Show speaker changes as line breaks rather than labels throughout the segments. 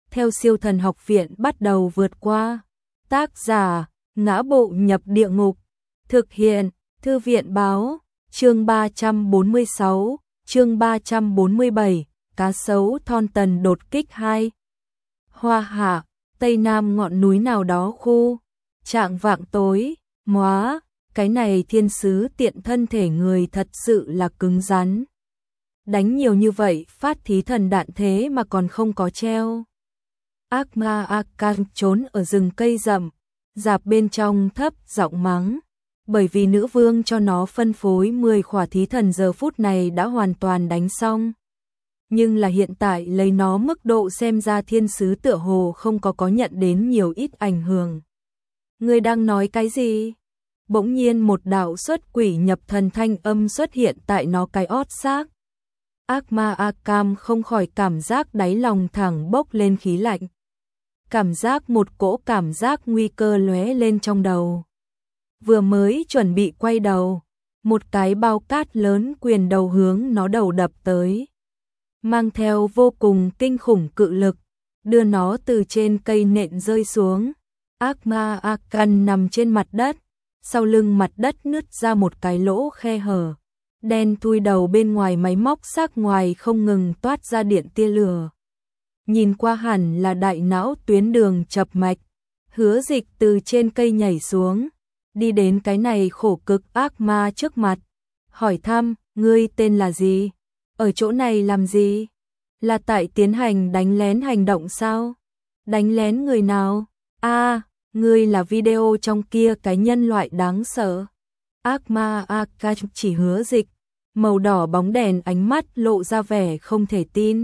theo siêu thần học viện bắt đầu vượt qua. Tác giả, Ngã Bộ Nhập Địa Ngục. Thực hiện, Thư viện Báo. Chương 346, chương 347, cá sấu thon tần đột kích 2. Hoa Hạ, Tây Nam ngọn núi nào đó khu. Trạng vạng tối, móa, cái này thiên sứ tiện thân thể người thật sự là cứng rắn. Đánh nhiều như vậy phát thí thần đạn thế mà còn không có treo. Ác ma Akan trốn ở rừng cây rậm, dạp bên trong thấp giọng mắng. Bởi vì nữ vương cho nó phân phối 10 khỏa thí thần giờ phút này đã hoàn toàn đánh xong. Nhưng là hiện tại lấy nó mức độ xem ra thiên sứ tựa hồ không có nhận đến nhiều ít ảnh hưởng. Ngươi đang nói cái gì? Bỗng nhiên một đạo xuất quỷ nhập thần thanh âm xuất hiện tại nó cái ót xác. Ác ma Akam không khỏi cảm giác đáy lòng thẳng bốc lên khí lạnh. Cảm giác một cỗ cảm giác nguy cơ lóe lên trong đầu. Vừa mới chuẩn bị quay đầu, một cái bao cát lớn quyền đầu hướng nó đầu đập tới. Mang theo vô cùng kinh khủng cự lực, đưa nó từ trên cây nện rơi xuống. Ác ma Akan nằm trên mặt đất, sau lưng mặt đất nứt ra một cái lỗ khe hở. Đen thui đầu bên ngoài máy móc xác ngoài không ngừng toát ra điện tia lửa. Nhìn qua hẳn là đại não tuyến đường chập mạch. Hứa Dịch từ trên cây nhảy xuống, đi đến cái này khổ cực ác ma trước mặt, hỏi thăm, ngươi tên là gì? Ở chỗ này làm gì? Là tại tiến hành đánh lén hành động sao? Đánh lén người nào? Ngươi là video trong kia cái nhân loại đáng sợ. Ác ma Akan chỉ Hứa Dịch, màu đỏ bóng đèn ánh mắt lộ ra vẻ không thể tin.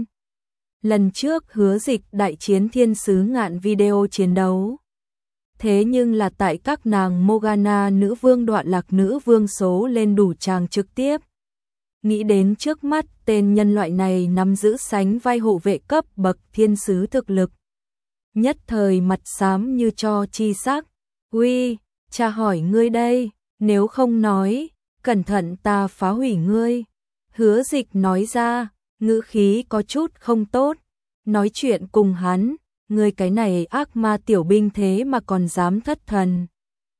Lần trước Hứa Dịch đại chiến thiên sứ ngạn video chiến đấu. Thế nhưng là tại các nàng Morgana nữ vương đoạn lạc nữ vương số lên đủ tràng trực tiếp. Nghĩ đến trước mắt tên nhân loại này nắm giữ sánh vai hộ vệ cấp bậc thiên sứ thực lực. Nhất thời mặt xám như cho chi sắc. Uy, cha hỏi ngươi đây, nếu không nói, cẩn thận ta phá hủy ngươi. Hứa Dịch nói ra, ngữ khí có chút không tốt. Nói chuyện cùng hắn, ngươi cái này ác ma tiểu binh thế mà còn dám thất thần.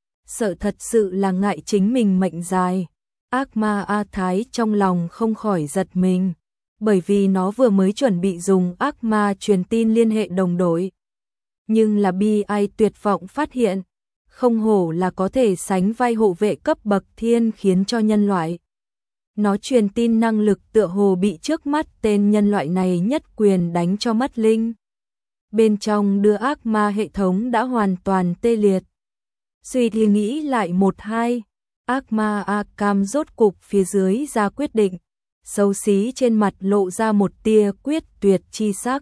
Sợ thật sự là ngại chính mình mệnh dài. Ác ma A Thái trong lòng không khỏi giật mình, bởi vì nó vừa mới chuẩn bị dùng ác ma truyền tin liên hệ đồng đội. Nhưng là bi ai tuyệt vọng phát hiện, không hổ là có thể sánh vai hộ vệ cấp bậc thiên khiến cho nhân loại. Nó truyền tin năng lực tựa hồ bị trước mắt tên nhân loại này nhất quyền đánh cho mất linh. Bên trong đưa ác ma hệ thống đã hoàn toàn tê liệt. Suy thì nghĩ lại một hai, ác ma Akam rốt cục phía dưới ra quyết định, xấu xí trên mặt lộ ra một tia quyết tuyệt chi sắc.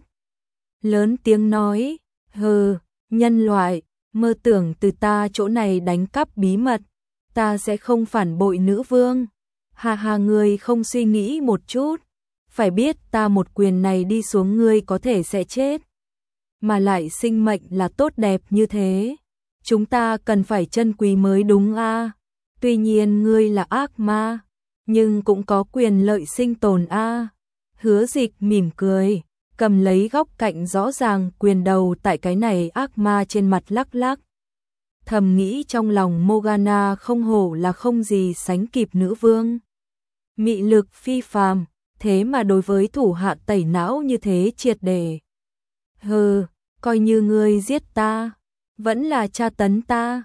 Lớn tiếng nói, hừ, nhân loại, mơ tưởng từ ta chỗ này đánh cắp bí mật, ta sẽ không phản bội nữ vương. Hà hà, ngươi không suy nghĩ một chút, phải biết ta một quyền này đi xuống ngươi có thể sẽ chết. Mà lại sinh mệnh là tốt đẹp như thế, chúng ta cần phải trân quý mới đúng a. Tuy nhiên ngươi là ác ma, nhưng cũng có quyền lợi sinh tồn a. Hứa Dịch mỉm cười, cầm lấy góc cạnh rõ ràng quyền đầu tại cái này ác ma trên mặt lắc lắc. Thầm nghĩ trong lòng Morgana không hổ là không gì sánh kịp nữ vương. Mị lực phi phàm, thế mà đối với thủ hạ tẩy não như thế triệt để. Hừ, coi như ngươi giết ta, vẫn là tra tấn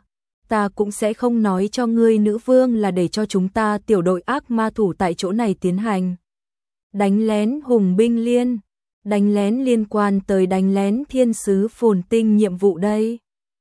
ta cũng sẽ không nói cho ngươi nữ vương là để cho chúng ta tiểu đội ác ma thủ tại chỗ này tiến hành đánh lén hùng binh liên, đánh lén liên quan tới đánh lén thiên sứ phồn tinh nhiệm vụ đây.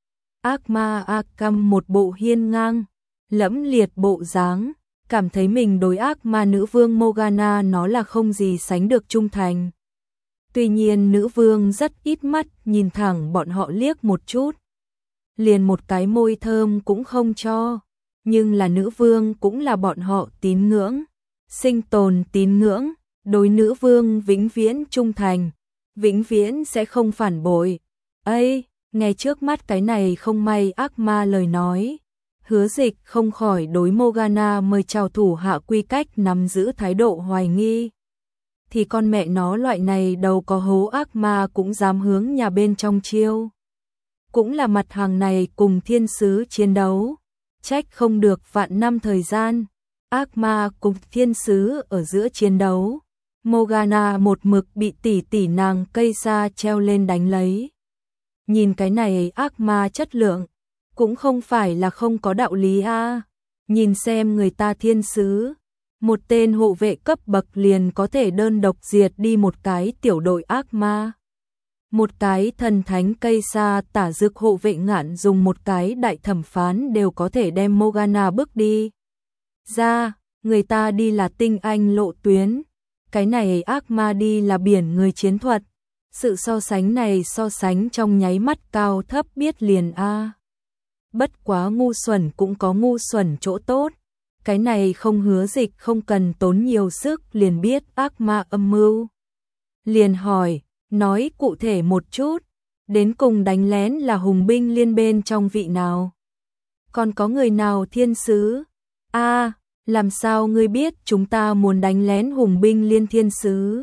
Ác ma Akam một bộ hiên ngang, lẫm liệt bộ dáng, cảm thấy mình đối ác ma nữ vương Morgana nó là không gì sánh được trung thành. Tuy nhiên nữ vương rất ít mắt nhìn thẳng bọn họ liếc một chút. Liền một cái môi thơm cũng không cho, nhưng là nữ vương cũng là bọn họ tín ngưỡng, sinh tồn tín ngưỡng, đối nữ vương vĩnh viễn trung thành, vĩnh viễn sẽ không phản bội. Ây, nghe trước mắt cái này không may ác ma lời nói, Hứa Dịch không khỏi đối Morgana mời chào thủ hạ quy cách nắm giữ thái độ hoài nghi. thì con mẹ nó loại này đầu có hố ác ma cũng dám hướng nhà bên trong chiêu. Cũng là mặt hàng này cùng thiên sứ chiến đấu, trách không được vạn năm thời gian, ác ma cùng thiên sứ ở giữa chiến đấu. Morgana một mực bị tỷ tỷ nàng cây sa treo lên đánh lấy. Nhìn cái này ác ma chất lượng, cũng không phải là không có đạo lý a. Nhìn xem người ta thiên sứ, một tên hộ vệ cấp bậc liền có thể đơn độc diệt đi một cái tiểu đội ác ma. Một cái thần thánh cây sa tả dược hộ vệ ngạn dùng một cái đại thẩm phán đều có thể đem Morgana bước đi. Ra, người ta đi là tinh anh lộ tuyến, cái này ác ma đi là biển người chiến thuật. Sự so sánh này so sánh trong nháy mắt cao thấp biết liền a. Bất quá ngu xuẩn cũng có ngu xuẩn chỗ tốt. Cái này không hứa dịch không cần tốn nhiều sức liền biết ác ma âm mưu. Liền hỏi, nói cụ thể một chút, đến cùng đánh lén là hùng binh liên bên trong vị nào? Còn có người nào thiên sứ? A, làm sao ngươi biết chúng ta muốn đánh lén hùng binh liên thiên sứ?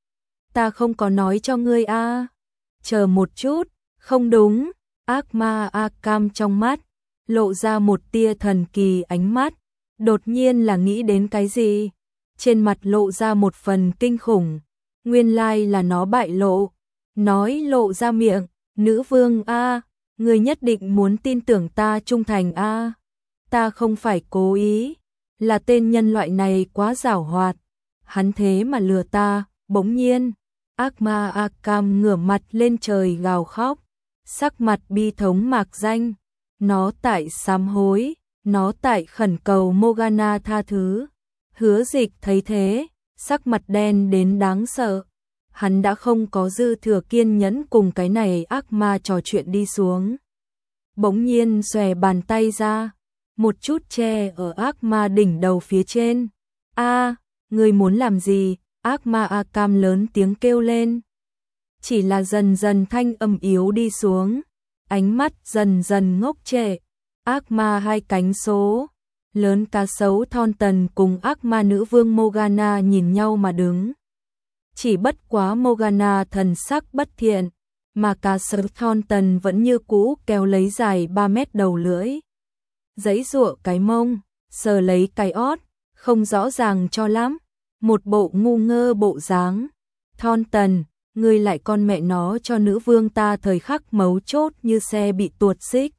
Ta không có nói cho ngươi a. Chờ một chút, không đúng, ác ma Arkham trong mắt lộ ra một tia thần kỳ ánh mắt, đột nhiên là nghĩ đến cái gì? Trên mặt lộ ra một phần kinh khủng, nguyên lai là nó bại lộ, nói lộ ra miệng, nữ vương a, ngươi nhất định muốn tin tưởng ta trung thành a. Ta không phải cố ý, là tên nhân loại này quá giảo hoạt, hắn thế mà lừa ta. Bỗng nhiên, ác ma Arkham ngửa mặt lên trời gào khóc, sắc mặt bi thống mạc danh, nó tại sám hối, nó tại khẩn cầu Morgana tha thứ. Hứa dịch thấy thế, sắc mặt đen đến đáng sợ, hắn đã không có dư thừa kiên nhẫn cùng cái này ác ma trò chuyện đi xuống. Bỗng nhiên xòe bàn tay ra, một chút che ở ác ma đỉnh đầu phía trên. A, ngươi muốn làm gì? Ác ma Arkham lớn tiếng kêu lên. Chỉ là dần dần thanh âm yếu đi xuống, ánh mắt dần dần ngốc trệ. Ác ma hai cánh số lớn cá sấu Thornton cùng ác ma nữ vương Morgana nhìn nhau mà đứng. Chỉ bất quá Morgana thần sắc bất thiện, mà cá sấu Thornton vẫn như cũ kéo lấy dài 3 mét đầu lưỡi. Giãy giụa cái mông, sờ lấy cái ót, không rõ ràng cho lắm. Một bộ ngu ngơ bộ dáng. Thornton, ngươi lại con mẹ nó cho nữ vương ta thời khắc mấu chốt như xe bị tuột xích.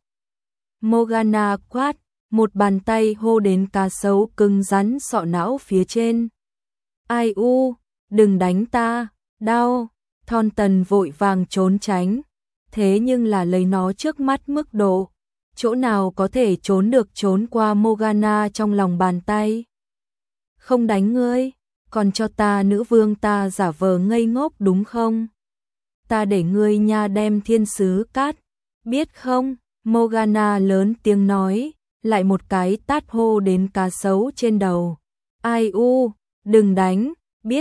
Morgana quát, một bàn tay hô đến cá sấu cứng rắn sọ não phía trên. Ai u, đừng đánh ta, đau. Thornton vội vàng trốn tránh, thế nhưng là lấy nó trước mắt mức độ, chỗ nào có thể trốn được trốn qua Morgana trong lòng bàn tay. Không đánh ngươi, còn cho ta nữ vương ta giả vờ ngây ngốc đúng không? Ta để ngươi nha đem thiên sứ cát, biết không? Morgana lớn tiếng nói, lại một cái tát hô đến cá sấu trên đầu. Ai u, đừng đánh,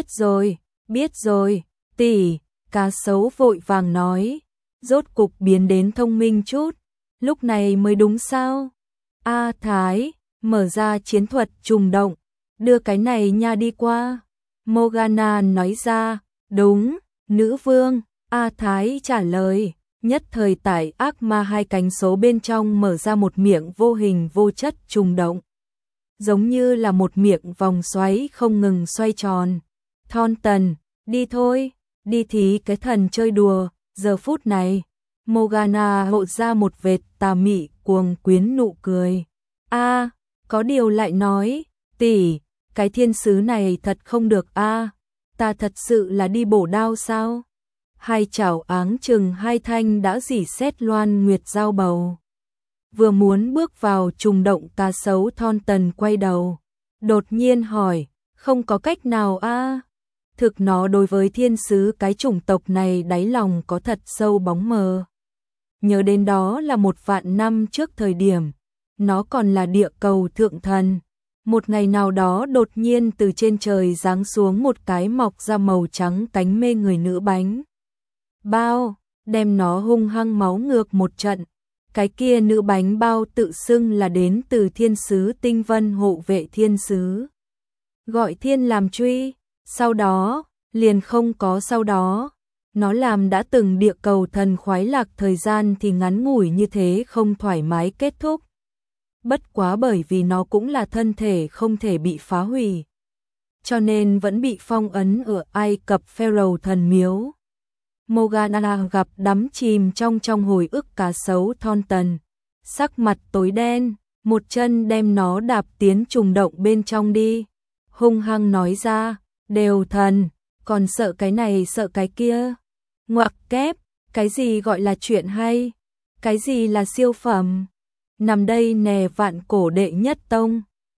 biết rồi, tỷ. Cá sấu vội vàng nói, rốt cục biến đến thông minh chút, lúc này mới đúng sao? A Thái, mở ra chiến thuật trùng động, đưa cái này nha đi qua. Morgana nói ra, đúng, nữ vương. A Thái trả lời, nhất thời tại ác ma hai cánh số bên trong mở ra một miệng vô hình vô chất trùng động, giống như là một miệng vòng xoáy không ngừng xoay tròn. Thornton, đi thôi, đi thì cái thần chơi đùa. Giờ phút này, Morgana lộ ra một vệt tà mị cuồng quyến nụ cười. A, có điều lại nói, tỷ, cái thiên sứ này thật không được a, ta thật sự là đi bổ đao sao? Hai chảo áng chừng hai thanh đã rỉ sét loan nguyệt giao bầu. Vừa muốn bước vào trùng động, cá sấu Thornton quay đầu, đột nhiên hỏi, không có cách nào a? Thực nó đối với thiên sứ cái chủng tộc này đáy lòng có thật sâu bóng mờ. Nhớ đến đó là 1.000 năm trước thời điểm, nó còn là địa cầu thượng thần. Một ngày nào đó đột nhiên từ trên trời giáng xuống một cái mọc ra màu trắng cánh mê người nữ bánh bao, đem nó hung hăng máu ngược một trận. Cái kia nữ bánh bao tự xưng là đến từ thiên sứ tinh vân hộ vệ thiên sứ, gọi thiên làm truy. Sau đó, liền không có sau đó. Nó làm đã từng địa cầu thần khoái lạc thời gian thì ngắn ngủi như thế không thoải mái kết thúc. Bất quá bởi vì nó cũng là thân thể không thể bị phá hủy, cho nên vẫn bị phong ấn ở Ai Cập Pharaoh thần miếu. Morgana gặp đắm chìm trong hồi ức cá sấu Thornton, sắc mặt tối đen, một chân đem nó đạp tiến trùng động bên trong đi, hung hăng nói ra, đều thần, còn sợ cái này sợ cái kia. Ngoặc kép, cái gì gọi là chuyện hay, cái gì là siêu phẩm, nằm đây nè vạn cổ đệ nhất tông.